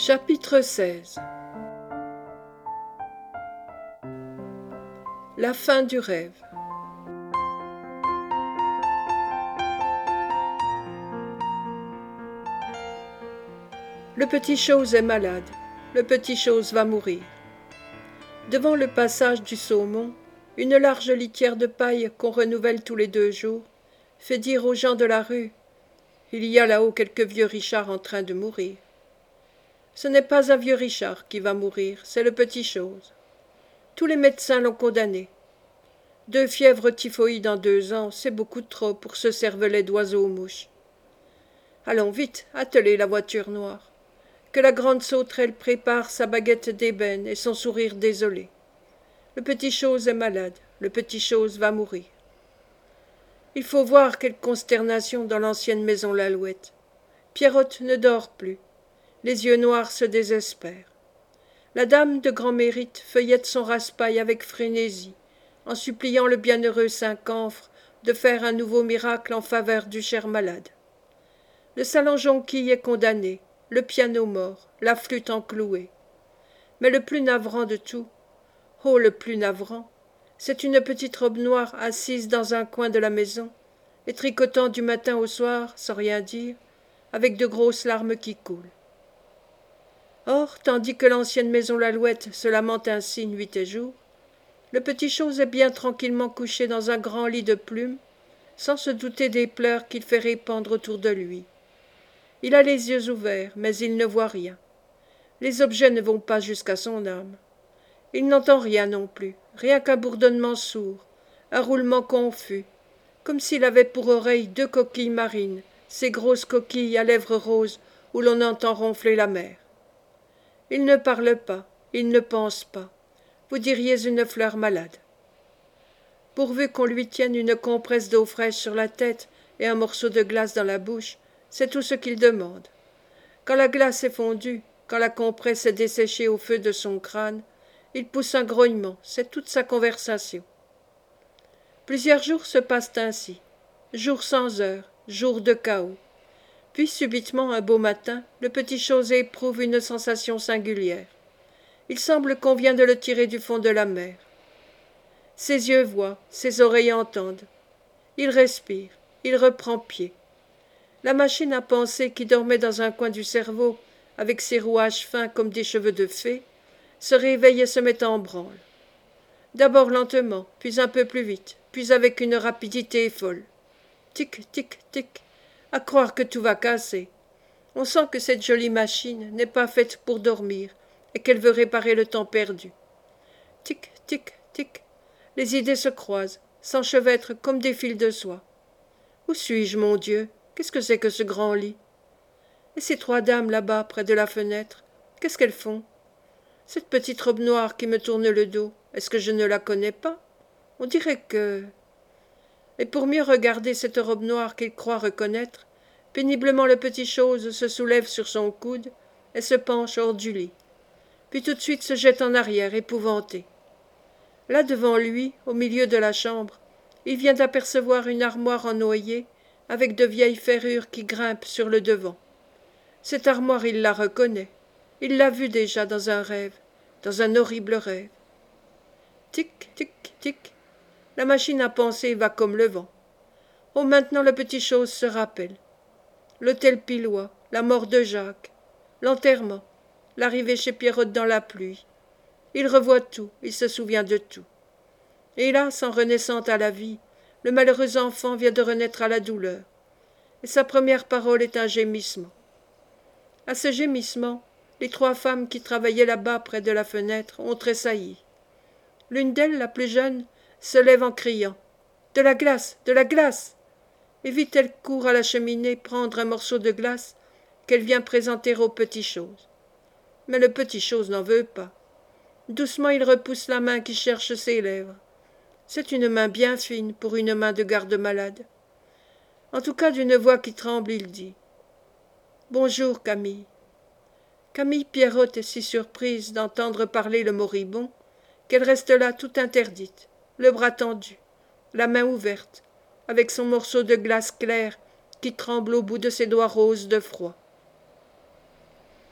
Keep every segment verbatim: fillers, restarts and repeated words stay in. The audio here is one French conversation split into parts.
Chapitre seize. La fin du rêve. Le petit chose est malade, le petit chose va mourir. Devant le passage du saumon, une large litière de paille qu'on renouvelle tous les deux jours fait dire aux gens de la rue « Il y a là-haut quelques vieux Richard en train de mourir ». Ce n'est pas un vieux Richard qui va mourir, c'est le petit chose. Tous les médecins l'ont condamné. Deux fièvres typhoïdes en deux ans, c'est beaucoup trop pour ce cervelet d'oiseau-mouche. Allons vite, attelez la voiture noire. Que la grande sauterelle prépare sa baguette d'ébène et son sourire désolé. Le petit chose est malade, le petit chose va mourir. Il faut voir quelle consternation dans l'ancienne maison Lalouette. Pierrotte ne dort plus. Les yeux noirs se désespèrent. La dame de grand mérite feuillette son raspail avec frénésie, en suppliant le bienheureux Saint-Camphre de faire un nouveau miracle en faveur du cher malade. Le salon jonquille est condamné, le piano mort, la flûte enclouée. Mais le plus navrant de tout, oh le plus navrant, c'est une petite robe noire assise dans un coin de la maison, et tricotant du matin au soir, sans rien dire, avec de grosses larmes qui coulent. Or, tandis que l'ancienne maison Lalouette se lamente ainsi nuit et jour, le petit chose est bien tranquillement couché dans un grand lit de plumes, sans se douter des pleurs qu'il fait répandre autour de lui. Il a les yeux ouverts, mais il ne voit rien. Les objets ne vont pas jusqu'à son âme. Il n'entend rien non plus, rien qu'un bourdonnement sourd, un roulement confus, comme s'il avait pour oreille deux coquilles marines, ces grosses coquilles à lèvres roses où l'on entend ronfler la mer. Il ne parle pas, il ne pense pas. Vous diriez une fleur malade. Pourvu qu'on lui tienne une compresse d'eau fraîche sur la tête et un morceau de glace dans la bouche, c'est tout ce qu'il demande. Quand la glace est fondue, quand la compresse est desséchée au feu de son crâne, il pousse un grognement, c'est toute sa conversation. Plusieurs jours se passent ainsi, jours sans heure, jours de chaos. Puis subitement, un beau matin, le petit chose éprouve une sensation singulière. Il semble qu'on vient de le tirer du fond de la mer. Ses yeux voient, ses oreilles entendent. Il respire, il reprend pied. La machine à penser qui dormait dans un coin du cerveau, avec ses rouages fins comme des cheveux de fée, se réveille et se met en branle. D'abord lentement, puis un peu plus vite, puis avec une rapidité folle. Tic, tic, tic. À croire que tout va casser. On sent que cette jolie machine n'est pas faite pour dormir et qu'elle veut réparer le temps perdu. Tic, tic, tic. Les idées se croisent, s'enchevêtrent comme des fils de soie. Où suis-je, mon Dieu? Qu'est-ce que c'est que ce grand lit? Et ces trois dames là-bas, près de la fenêtre, qu'est-ce qu'elles font? Cette petite robe noire qui me tourne le dos, est-ce que je ne la connais pas? On dirait que... Et pour mieux regarder cette robe noire qu'il croit reconnaître, péniblement le petit chose se soulève sur son coude et se penche hors du lit, puis tout de suite se jette en arrière, épouvanté. Là devant lui, au milieu de la chambre, il vient d'apercevoir une armoire en noyer avec de vieilles ferrures qui grimpent sur le devant. Cette armoire, il la reconnaît. Il l'a vue déjà dans un rêve, dans un horrible rêve. Tic, tic, tic. La machine à penser va comme le vent. Oh, maintenant le petit chose se rappelle. L'hôtel Pilois, la mort de Jacques, l'enterrement, l'arrivée chez Pierrotte dans la pluie. Il revoit tout, il se souvient de tout. Hélas, en renaissant à la vie, le malheureux enfant vient de renaître à la douleur, et sa première parole est un gémissement. À ce gémissement, les trois femmes qui travaillaient là-bas près de la fenêtre ont tressailli. L'une d'elles, la plus jeune, se lève en criant « De la glace, de la glace !» et vite elle court à la cheminée prendre un morceau de glace qu'elle vient présenter au petit chose. Mais le petit chose n'en veut pas. Doucement il repousse la main qui cherche ses lèvres. C'est une main bien fine pour une main de garde-malade. En tout cas, d'une voix qui tremble, il dit « Bonjour, Camille. » Camille Pierrotte est si surprise d'entendre parler le moribond qu'elle reste là toute interdite, le bras tendu, la main ouverte, avec son morceau de glace claire qui tremble au bout de ses doigts roses de froid.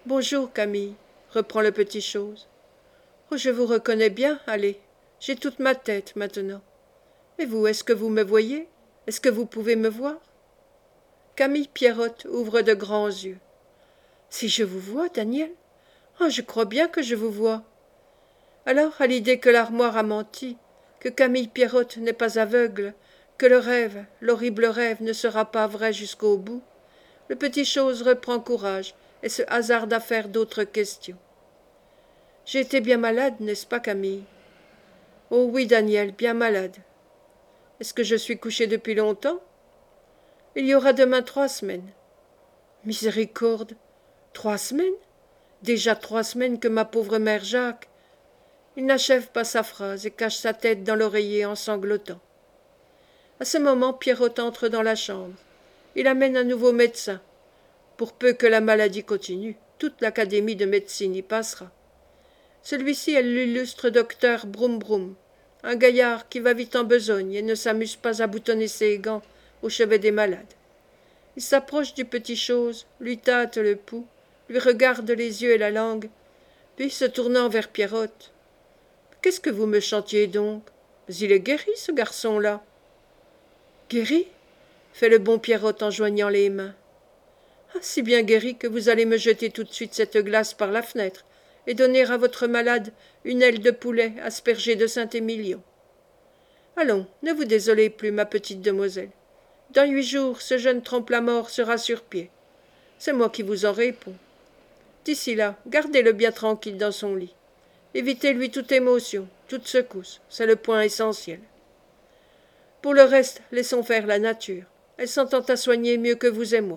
Bonjour, Camille, reprend le petit chose. Oh, je vous reconnais bien, allez, j'ai toute ma tête maintenant. Et vous, est-ce que vous me voyez? Est-ce que vous pouvez me voir? Camille Pierrot ouvre de grands yeux. Si je vous vois, Daniel? Oh, je crois bien que je vous vois. Alors, à l'idée que l'armoire a menti, que Camille Pierrot n'est pas aveugle, que le rêve, l'horrible rêve, ne sera pas vrai jusqu'au bout, le petit chose reprend courage et se hasarde à faire d'autres questions. J'ai été bien malade, n'est-ce pas, Camille? Oh oui, Daniel, bien malade. Est-ce que je suis couché depuis longtemps? Il y aura demain trois semaines. Miséricorde! Trois semaines? Déjà trois semaines que ma pauvre mère Jacques. Il n'achève pas sa phrase et cache sa tête dans l'oreiller en sanglotant. À ce moment, Pierrot entre dans la chambre. Il amène un nouveau médecin. Pour peu que la maladie continue, toute l'académie de médecine y passera. Celui-ci est l'illustre docteur Broum Broum, un gaillard qui va vite en besogne et ne s'amuse pas à boutonner ses gants au chevet des malades. Il s'approche du petit chose, lui tâte le pouls, lui regarde les yeux et la langue, puis se tournant vers Pierrot. « Qu'est-ce que vous me chantiez donc? Mais il est guéri, ce garçon-là. » « Guéri ?» fait le bon Pierrot en joignant les mains. « Ah, si bien guéri que vous allez me jeter tout de suite cette glace par la fenêtre et donner à votre malade une aile de poulet aspergée de Saint-Émilion. Allons, ne vous désolez plus, ma petite demoiselle. Dans huit jours, ce jeune trompe-la-mort sera sur pied. C'est moi qui vous en réponds. D'ici là, gardez-le bien tranquille dans son lit. Évitez-lui toute émotion, toute secousse, c'est le point essentiel. Pour le reste, laissons faire la nature. Elle s'entend à soigner mieux que vous et moi. »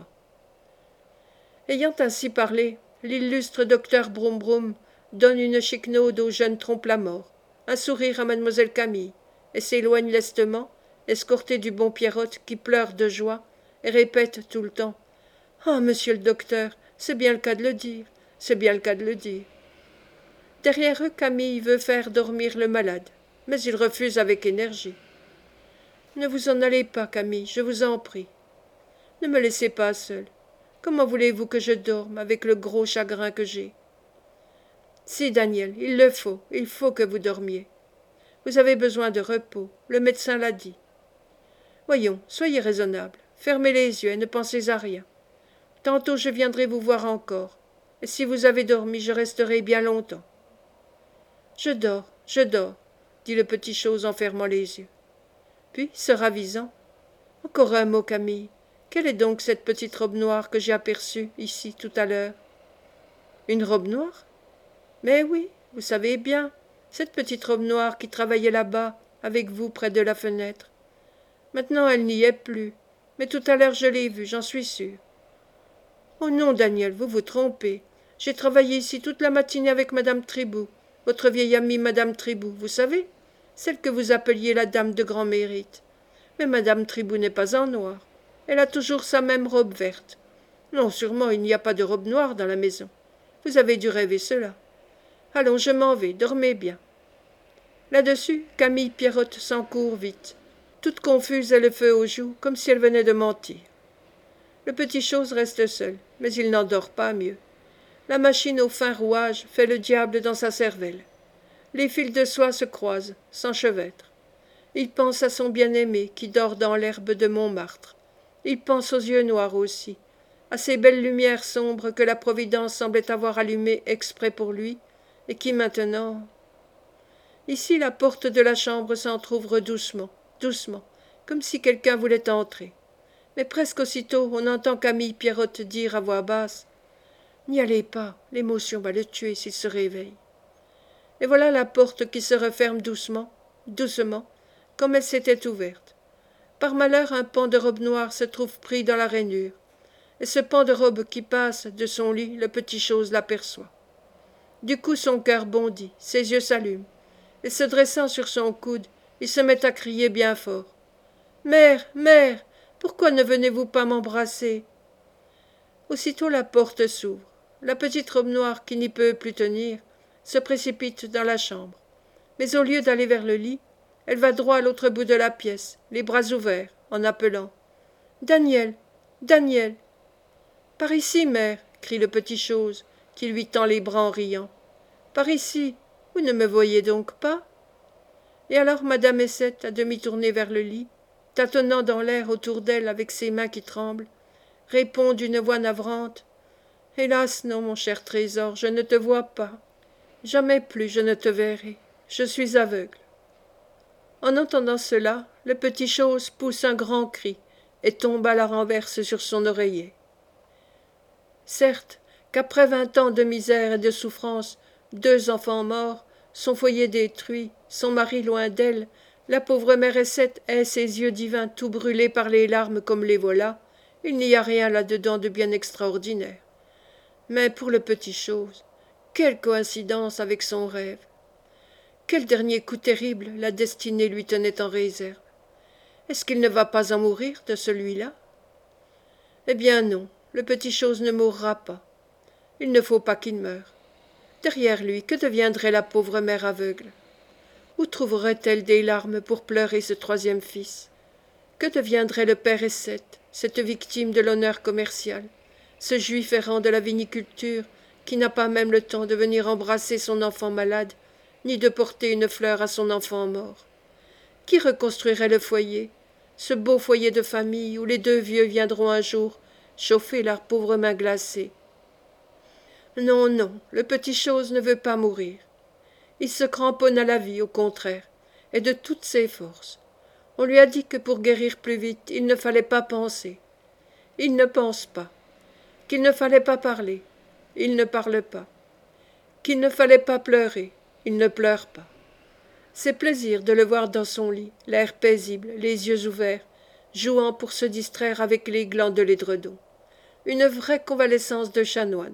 Ayant ainsi parlé, l'illustre docteur Broum Broum donne une chiquenaude au jeune trompe-la-mort, un sourire à mademoiselle Camille, et s'éloigne lestement, escorté du bon Pierrot qui pleure de joie et répète tout le temps « Ah, monsieur le docteur, c'est bien le cas de le dire, c'est bien le cas de le dire. » Derrière eux, Camille veut faire dormir le malade, mais il refuse avec énergie. « Ne vous en allez pas, Camille, je vous en prie. Ne me laissez pas seule. Comment voulez-vous que je dorme avec le gros chagrin que j'ai? Si, Daniel, il le faut, il faut que vous dormiez. Vous avez besoin de repos, le médecin l'a dit. Voyons, soyez raisonnable, fermez les yeux et ne pensez à rien. Tantôt je viendrai vous voir encore, et si vous avez dormi, je resterai bien longtemps. Je dors, je dors, dit le petit chose en fermant les yeux. Puis, se ravisant, encore un mot, Camille. Quelle est donc cette petite robe noire que j'ai aperçue ici tout à l'heure? Une robe noire? Mais oui, vous savez bien, cette petite robe noire qui travaillait là-bas, avec vous près de la fenêtre. Maintenant elle n'y est plus, mais tout à l'heure je l'ai vue, j'en suis sûre. Oh non, Daniel, vous vous trompez. J'ai travaillé ici toute la matinée avec madame Tribou, votre vieille amie madame Tribou, vous savez, celle que vous appeliez la dame de grand mérite. Mais madame Tribou n'est pas en noir. Elle a toujours sa même robe verte. Non, sûrement, il n'y a pas de robe noire dans la maison. Vous avez dû rêver cela. Allons, je m'en vais, dormez bien. » Là-dessus, Camille Pierrot s'encourt vite, toute confuse et le feu aux joues, comme si elle venait de mentir. Le petit chose reste seul, mais il n'en dort pas mieux. La machine au fin rouage fait le diable dans sa cervelle. Les fils de soie se croisent, s'enchevêtrent. Il pense à son bien-aimé qui dort dans l'herbe de Montmartre. Il pense aux yeux noirs aussi, à ces belles lumières sombres que la Providence semblait avoir allumées exprès pour lui, et qui maintenant… Ici, la porte de la chambre s'entr'ouvre doucement, doucement, comme si quelqu'un voulait entrer. Mais presque aussitôt, on entend Camille Pierrot dire à voix basse « N'y allez pas, l'émotion va le tuer s'il se réveille. » Et voilà la porte qui se referme doucement, doucement, comme elle s'était ouverte. Par malheur, un pan de robe noire se trouve pris dans la rainure, et ce pan de robe qui passe de son lit, le petit chose l'aperçoit. Du coup, son cœur bondit, ses yeux s'allument, et se dressant sur son coude, il se met à crier bien fort. « Mère, mère, pourquoi ne venez-vous pas m'embrasser » Aussitôt la porte s'ouvre. La petite robe noire, qui n'y peut plus tenir, se précipite dans la chambre. Mais au lieu d'aller vers le lit, elle va droit à l'autre bout de la pièce, les bras ouverts, en appelant « Daniel, Daniel !»« Par ici, mère !» crie le petit chose, qui lui tend les bras en riant. Par ici, vous ne me voyez donc pas? Et alors madame Essette, à demi tournée vers le lit, tâtonnant dans l'air autour d'elle avec ses mains qui tremblent, répond d'une voix navrante: Hélas non, mon cher trésor, je ne te vois pas. Jamais plus je ne te verrai. Je suis aveugle. En entendant cela, le petit chose pousse un grand cri et tombe à la renverse sur son oreiller. Certes, qu'après vingt ans de misère et de souffrance, deux enfants morts, son foyer détruit, son mari loin d'elle, la pauvre mère Essette ait ses yeux divins tout brûlés par les larmes comme les voilà, il n'y a rien là-dedans de bien extraordinaire. Mais pour le petit chose, quelle coïncidence avec son rêve! Quel dernier coup terrible la destinée lui tenait en réserve! Est-ce qu'il ne va pas en mourir de celui-là? Eh bien non, le petit chose ne mourra pas. Il ne faut pas qu'il meure. Derrière lui, que deviendrait la pauvre mère aveugle? Où trouverait-elle des larmes pour pleurer ce troisième fils? Que deviendrait le père Essette, cette victime de l'honneur commercial, ce juif errant de la viniculture, qui n'a pas même le temps de venir embrasser son enfant malade, ni de porter une fleur à son enfant mort? Qui reconstruirait le foyer, ce beau foyer de famille où les deux vieux viendront un jour chauffer leurs pauvres mains glacées? Non, non, le petit chose ne veut pas mourir. Il se cramponne à la vie, au contraire, et de toutes ses forces. On lui a dit que pour guérir plus vite, il ne fallait pas penser. Il ne pense pas. Qu'il ne fallait pas parler. Il ne parle pas. Qu'il ne fallait pas pleurer. Il ne pleure pas. C'est plaisir de le voir dans son lit, l'air paisible, les yeux ouverts, jouant pour se distraire avec les glands de l'édredon. Une vraie convalescence de chanoine.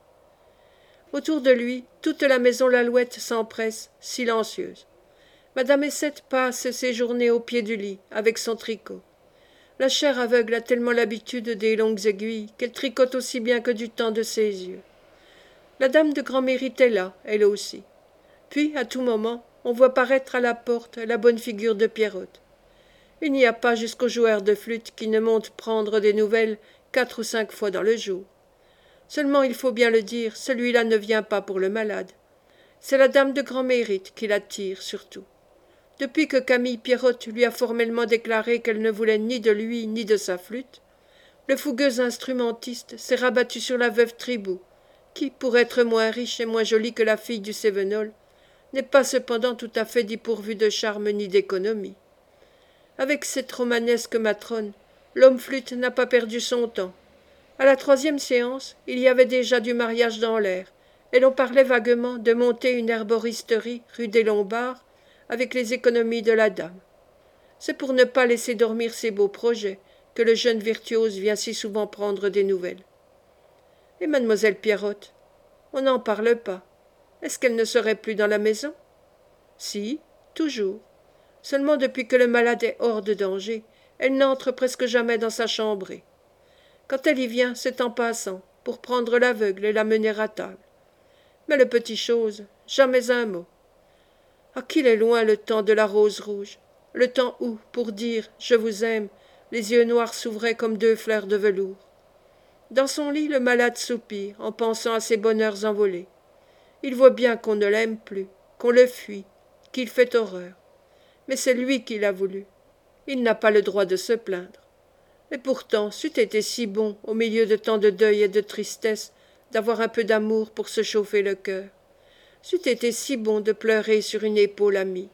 Autour de lui, toute la maison Lalouette s'empresse, silencieuse. Madame Essette passe ses journées au pied du lit, avec son tricot. La chère aveugle a tellement l'habitude des longues aiguilles qu'elle tricote aussi bien que du temps de ses yeux. La dame de grand mérite est là, elle aussi. Puis, à tout moment, on voit paraître à la porte la bonne figure de Pierrotte. Il n'y a pas jusqu'au joueur de flûte qui ne monte prendre des nouvelles quatre ou cinq fois dans le jour. Seulement, il faut bien le dire, celui-là ne vient pas pour le malade. C'est la dame de grand mérite qui l'attire, surtout. Depuis que Camille Pierrotte lui a formellement déclaré qu'elle ne voulait ni de lui ni de sa flûte, le fougueux instrumentiste s'est rabattu sur la veuve Tribout, qui, pour être moins riche et moins jolie que la fille du Cévenol, n'est pas cependant tout à fait dépourvue de charme ni d'économie. Avec cette romanesque matrone, l'homme flûte n'a pas perdu son temps. À la troisième séance, il y avait déjà du mariage dans l'air, et l'on parlait vaguement de monter une herboristerie rue des Lombards avec les économies de la dame. C'est pour ne pas laisser dormir ses beaux projets que le jeune virtuose vient si souvent prendre des nouvelles. Et mademoiselle Pierrotte, on n'en parle pas. Est-ce qu'elle ne serait plus dans la maison? Si, toujours. Seulement depuis que le malade est hors de danger, elle n'entre presque jamais dans sa chambrée. Quand elle y vient, c'est en passant, pour prendre l'aveugle et la mener à table. Mais le petit chose, jamais un mot. Ah, qu'il est loin le temps de la rose rouge, le temps où, pour dire « je vous aime », les yeux noirs s'ouvraient comme deux fleurs de velours. Dans son lit, le malade soupire en pensant à ses bonheurs envolés. Il voit bien qu'on ne l'aime plus, qu'on le fuit, qu'il fait horreur. Mais c'est lui qui l'a voulu. Il n'a pas le droit de se plaindre. Et pourtant, c'eût été si bon, au milieu de tant de deuil et de tristesse, d'avoir un peu d'amour pour se chauffer le cœur. C'eût été si bon de pleurer sur une épaule amie.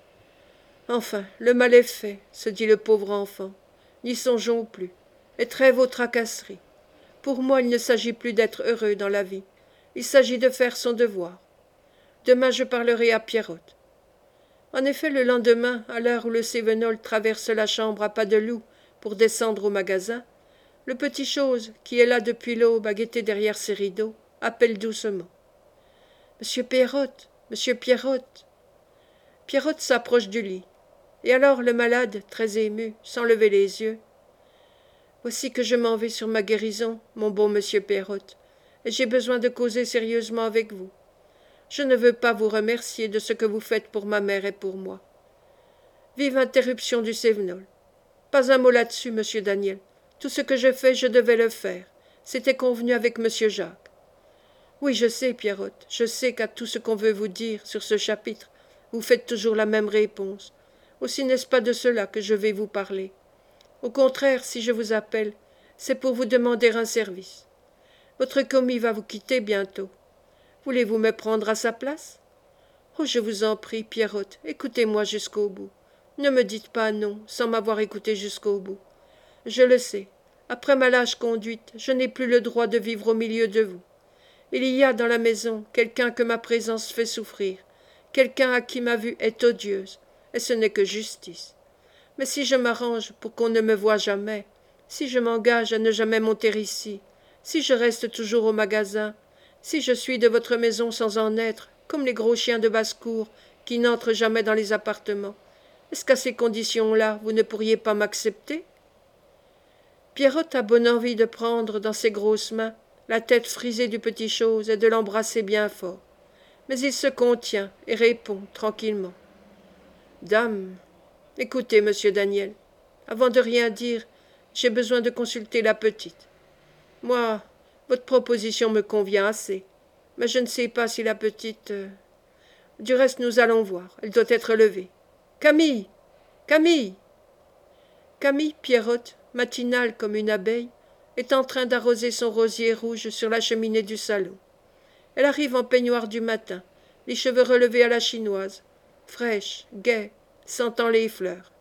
Enfin, le mal est fait, se dit le pauvre enfant. N'y songeons plus. Et trêve aux tracasseries. Pour moi, il ne s'agit plus d'être heureux dans la vie. Il s'agit de faire son devoir. Demain, je parlerai à Pierrotte. En effet, le lendemain, à l'heure où le Cévenol traverse la chambre à pas de loup pour descendre au magasin, le petit chose, qui est là depuis l'aube à guetter derrière ses rideaux, appelle doucement. « Monsieur Pierrotte, monsieur Pierrotte !» Pierrotte s'approche du lit. Et alors le malade, très ému, sans lever les yeux. « Voici que je m'en vais sur ma guérison, mon bon monsieur Pierrotte, et j'ai besoin de causer sérieusement avec vous. Je ne veux pas vous remercier de ce que vous faites pour ma mère et pour moi. Vive interruption du Cévenol. Pas un mot là-dessus, monsieur Daniel. Tout ce que je fais, je devais le faire. C'était convenu avec monsieur Jacques. Oui, je sais, Pierrotte, je sais qu'à tout ce qu'on veut vous dire sur ce chapitre, vous faites toujours la même réponse. Aussi n'est-ce pas de cela que je vais vous parler. Au contraire, si je vous appelle, c'est pour vous demander un service. Votre commis va vous quitter bientôt. Voulez-vous me prendre à sa place? Oh, je vous en prie, Pierrotte, écoutez-moi jusqu'au bout. Ne me dites pas non, sans m'avoir écouté jusqu'au bout. Je le sais, après ma lâche conduite, je n'ai plus le droit de vivre au milieu de vous. Il y a dans la maison quelqu'un que ma présence fait souffrir, quelqu'un à qui ma vue est odieuse, et ce n'est que justice. Mais si je m'arrange pour qu'on ne me voie jamais, si je m'engage à ne jamais monter ici, si je reste toujours au magasin, si je suis de votre maison sans en être, comme les gros chiens de basse-cour qui n'entrent jamais dans les appartements, est-ce qu'à ces conditions-là, vous ne pourriez pas m'accepter? Pierrotte a bonne envie de prendre dans ses grosses mains la tête frisée du petit chose et de l'embrasser bien fort. Mais il se contient et répond tranquillement. Dame, écoutez, monsieur Daniel, avant de rien dire, j'ai besoin de consulter la petite. Moi, votre proposition me convient assez, mais je ne sais pas si la petite... euh, Du reste, nous allons voir, elle doit être levée. Camille! Camille! Camille Pierrotte, matinale comme une abeille, est en train d'arroser son rosier rouge sur la cheminée du salon. Elle arrive en peignoir du matin, les cheveux relevés à la chinoise, fraîche, gaie, sentant les fleurs.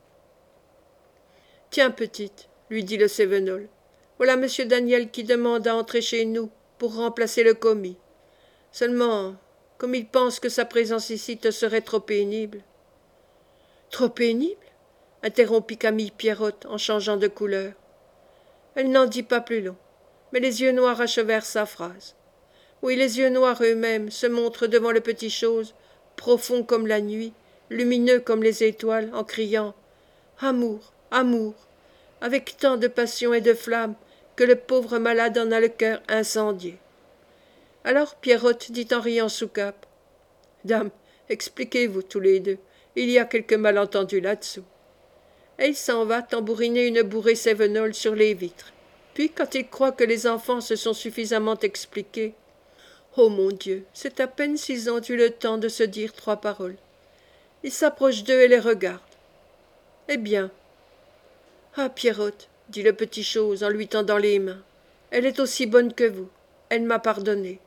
Tiens, petite, lui dit le Cévenol, voilà monsieur Daniel qui demande à entrer chez nous pour remplacer le commis. Seulement, comme il pense que sa présence ici te serait trop pénible. Trop pénible? Interrompit Camille Pierrotte en changeant de couleur. Elle n'en dit pas plus long, mais les yeux noirs achevèrent sa phrase. Oui, les yeux noirs eux-mêmes se montrent devant le petit chose, profonds comme la nuit, lumineux comme les étoiles, en criant « Amour, amour !» avec tant de passion et de flamme que le pauvre malade en a le cœur incendié. Alors Pierrotte dit en riant sous cape « Dame, expliquez-vous tous les deux, il y a quelque malentendu là-dessous. » Et il s'en va tambouriner une bourrée Cévenol sur les vitres. Puis, quand il croit que les enfants se sont suffisamment expliqués, oh mon Dieu, c'est à peine s'ils ont eu le temps de se dire trois paroles. Il s'approche d'eux et les regarde. Eh bien. Ah, Pierrotte, dit le petit chose en lui tendant les mains, elle est aussi bonne que vous. Elle m'a pardonné.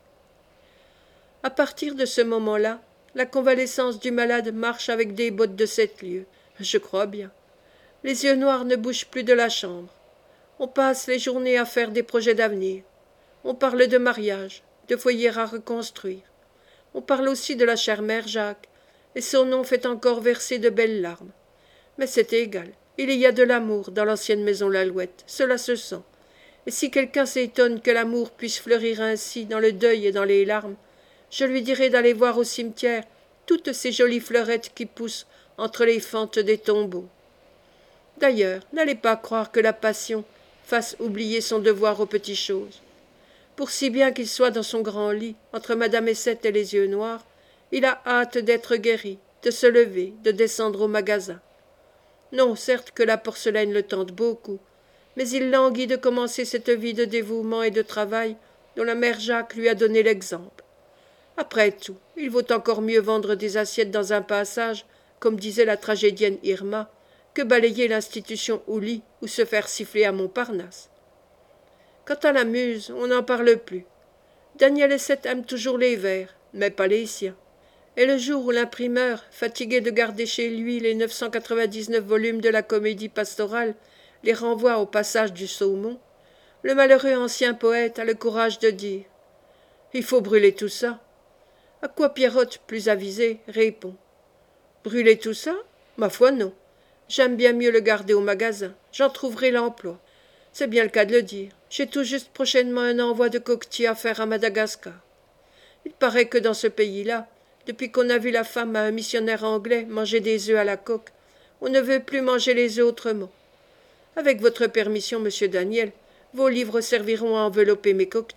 À partir de ce moment-là, la convalescence du malade marche avec des bottes de sept lieues, je crois bien. Les yeux noirs ne bougent plus de la chambre. On passe les journées à faire des projets d'avenir. On parle de mariage, de foyer à reconstruire. On parle aussi de la chère mère Jacques, et son nom fait encore verser de belles larmes. Mais c'est égal, il y a de l'amour dans l'ancienne maison Lalouette, cela se sent. Et si quelqu'un s'étonne que l'amour puisse fleurir ainsi dans le deuil et dans les larmes, je lui dirai d'aller voir au cimetière toutes ces jolies fleurettes qui poussent entre les fentes des tombeaux. D'ailleurs, n'allez pas croire que la passion fasse oublier son devoir aux petites choses. Pour si bien qu'il soit dans son grand lit, entre madame Essette et les yeux noirs, il a hâte d'être guéri, de se lever, de descendre au magasin. Non, certes que la porcelaine le tente beaucoup, mais il languit de commencer cette vie de dévouement et de travail dont la mère Jacques lui a donné l'exemple. Après tout, il vaut encore mieux vendre des assiettes dans un passage, comme disait la tragédienne Irma, que balayer l'institution Ouli ou se faire siffler à Montparnasse. Quant à la muse, on n'en parle plus. Daniel Essette aime toujours les vers, mais pas les siens. Et le jour où l'imprimeur, fatigué de garder chez lui les neuf cent quatre-vingt-dix-neuf volumes de la comédie pastorale, les renvoie au passage du saumon, le malheureux ancien poète a le courage de dire « Il faut brûler tout ça ». À quoi Pierrotte, plus avisé, répond « Brûler tout ça? Ma foi non. J'aime bien mieux le garder au magasin. J'en trouverai l'emploi. C'est bien le cas de le dire. J'ai tout juste prochainement un envoi de coquetiers à faire à Madagascar. Il paraît que dans ce pays-là, depuis qu'on a vu la femme à un missionnaire anglais manger des œufs à la coque, on ne veut plus manger les œufs autrement. Avec votre permission, monsieur Daniel, vos livres serviront à envelopper mes coquetiers. »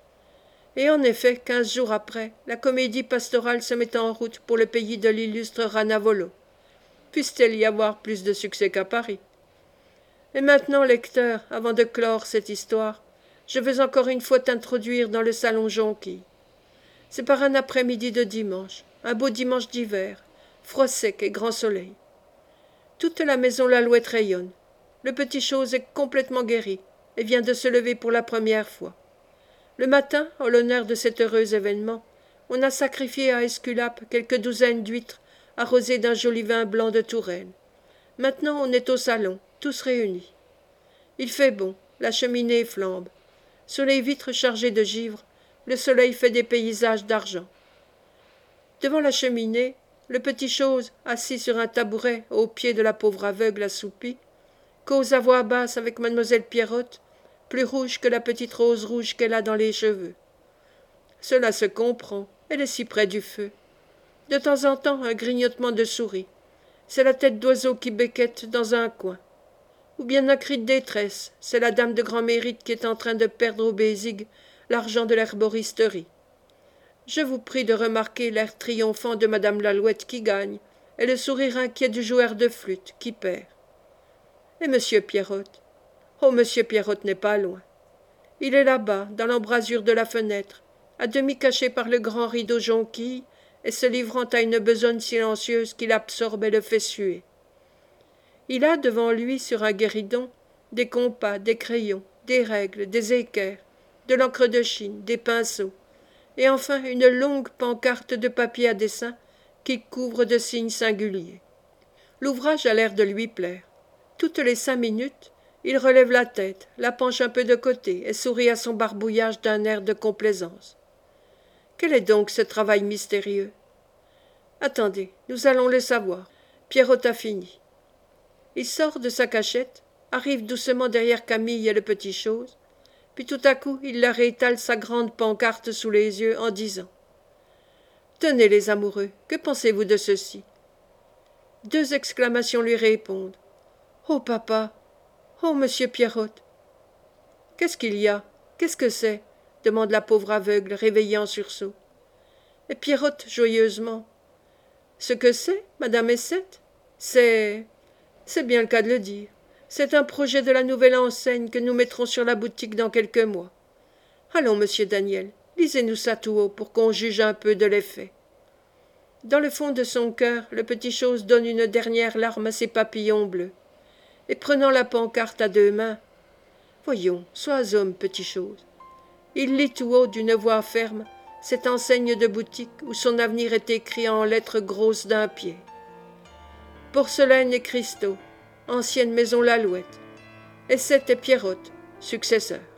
Et en effet, quinze jours après, la comédie pastorale se met en route pour le pays de l'illustre Ranavolo. Puisse-t-elle y avoir plus de succès qu'à Paris? Et maintenant, lecteur, avant de clore cette histoire, je veux encore une fois t'introduire dans le salon Jonquille. C'est par un après-midi de dimanche, un beau dimanche d'hiver, froid sec et grand soleil. Toute la maison Lalouette rayonne. Le petit chose est complètement guéri et vient de se lever pour la première fois. Le matin, en l'honneur de cet heureux événement, on a sacrifié à Esculape quelques douzaines d'huîtres arrosées d'un joli vin blanc de Touraine. Maintenant on est au salon, tous réunis. Il fait bon, la cheminée flambe. Sur les vitres chargées de givre, le soleil fait des paysages d'argent. Devant la cheminée, le petit chose, assis sur un tabouret au pied de la pauvre aveugle assoupie, cause à voix basse avec mademoiselle Pierrotte, plus rouge que la petite rose rouge qu'elle a dans les cheveux. Cela se comprend, elle est si près du feu. De temps en temps, un grignotement de souris. C'est la tête d'oiseau qui becquette dans un coin. Ou bien un cri de détresse, c'est la dame de grand mérite qui est en train de perdre au Bézigue l'argent de l'herboristerie. Je vous prie de remarquer l'air triomphant de madame Lalouette qui gagne, et le sourire inquiet du joueur de flûte qui perd. Et monsieur Pierrotte? Oh, monsieur Pierrotte n'est pas loin. Il est là-bas, dans l'embrasure de la fenêtre, à demi caché par le grand rideau jonquille, et se livrant à une besogne silencieuse qui l'absorbe et le fait suer. Il a devant lui, sur un guéridon, des compas, des crayons, des règles, des équerres, de l'encre de Chine, des pinceaux, et enfin une longue pancarte de papier à dessin qu'il couvre de signes singuliers. L'ouvrage a l'air de lui plaire. Toutes les cinq minutes, il relève la tête, la penche un peu de côté et sourit à son barbouillage d'un air de complaisance. Quel est donc ce travail mystérieux? Attendez, nous allons le savoir. Pierrotte a fini. Il sort de sa cachette, arrive doucement derrière Camille et le petit chose, puis tout à coup il leur étale sa grande pancarte sous les yeux en disant « Tenez les amoureux, que pensez-vous de ceci ?» Deux exclamations lui répondent. « Oh papa! Oh monsieur Pierrotte !»« Qu'est-ce qu'il y a? Qu'est-ce que c'est ?» demande la pauvre aveugle, réveillée en sursaut. Et Pierrotte joyeusement. « Ce que c'est, madame Essette? C'est... c'est bien le cas de le dire. C'est un projet de la nouvelle enseigne que nous mettrons sur la boutique dans quelques mois. Allons, monsieur Daniel, lisez-nous ça tout haut pour qu'on juge un peu de l'effet. » Dans le fond de son cœur, le petit chose donne une dernière larme à ses papillons bleus. Et prenant la pancarte à deux mains, « Voyons, sois homme, petit chose. » Il lit tout haut d'une voix ferme cette enseigne de boutique où son avenir est écrit en lettres grosses d'un pied. Porcelaine et cristaux, ancienne maison Lalouette. Essette et Pierrotte, successeurs.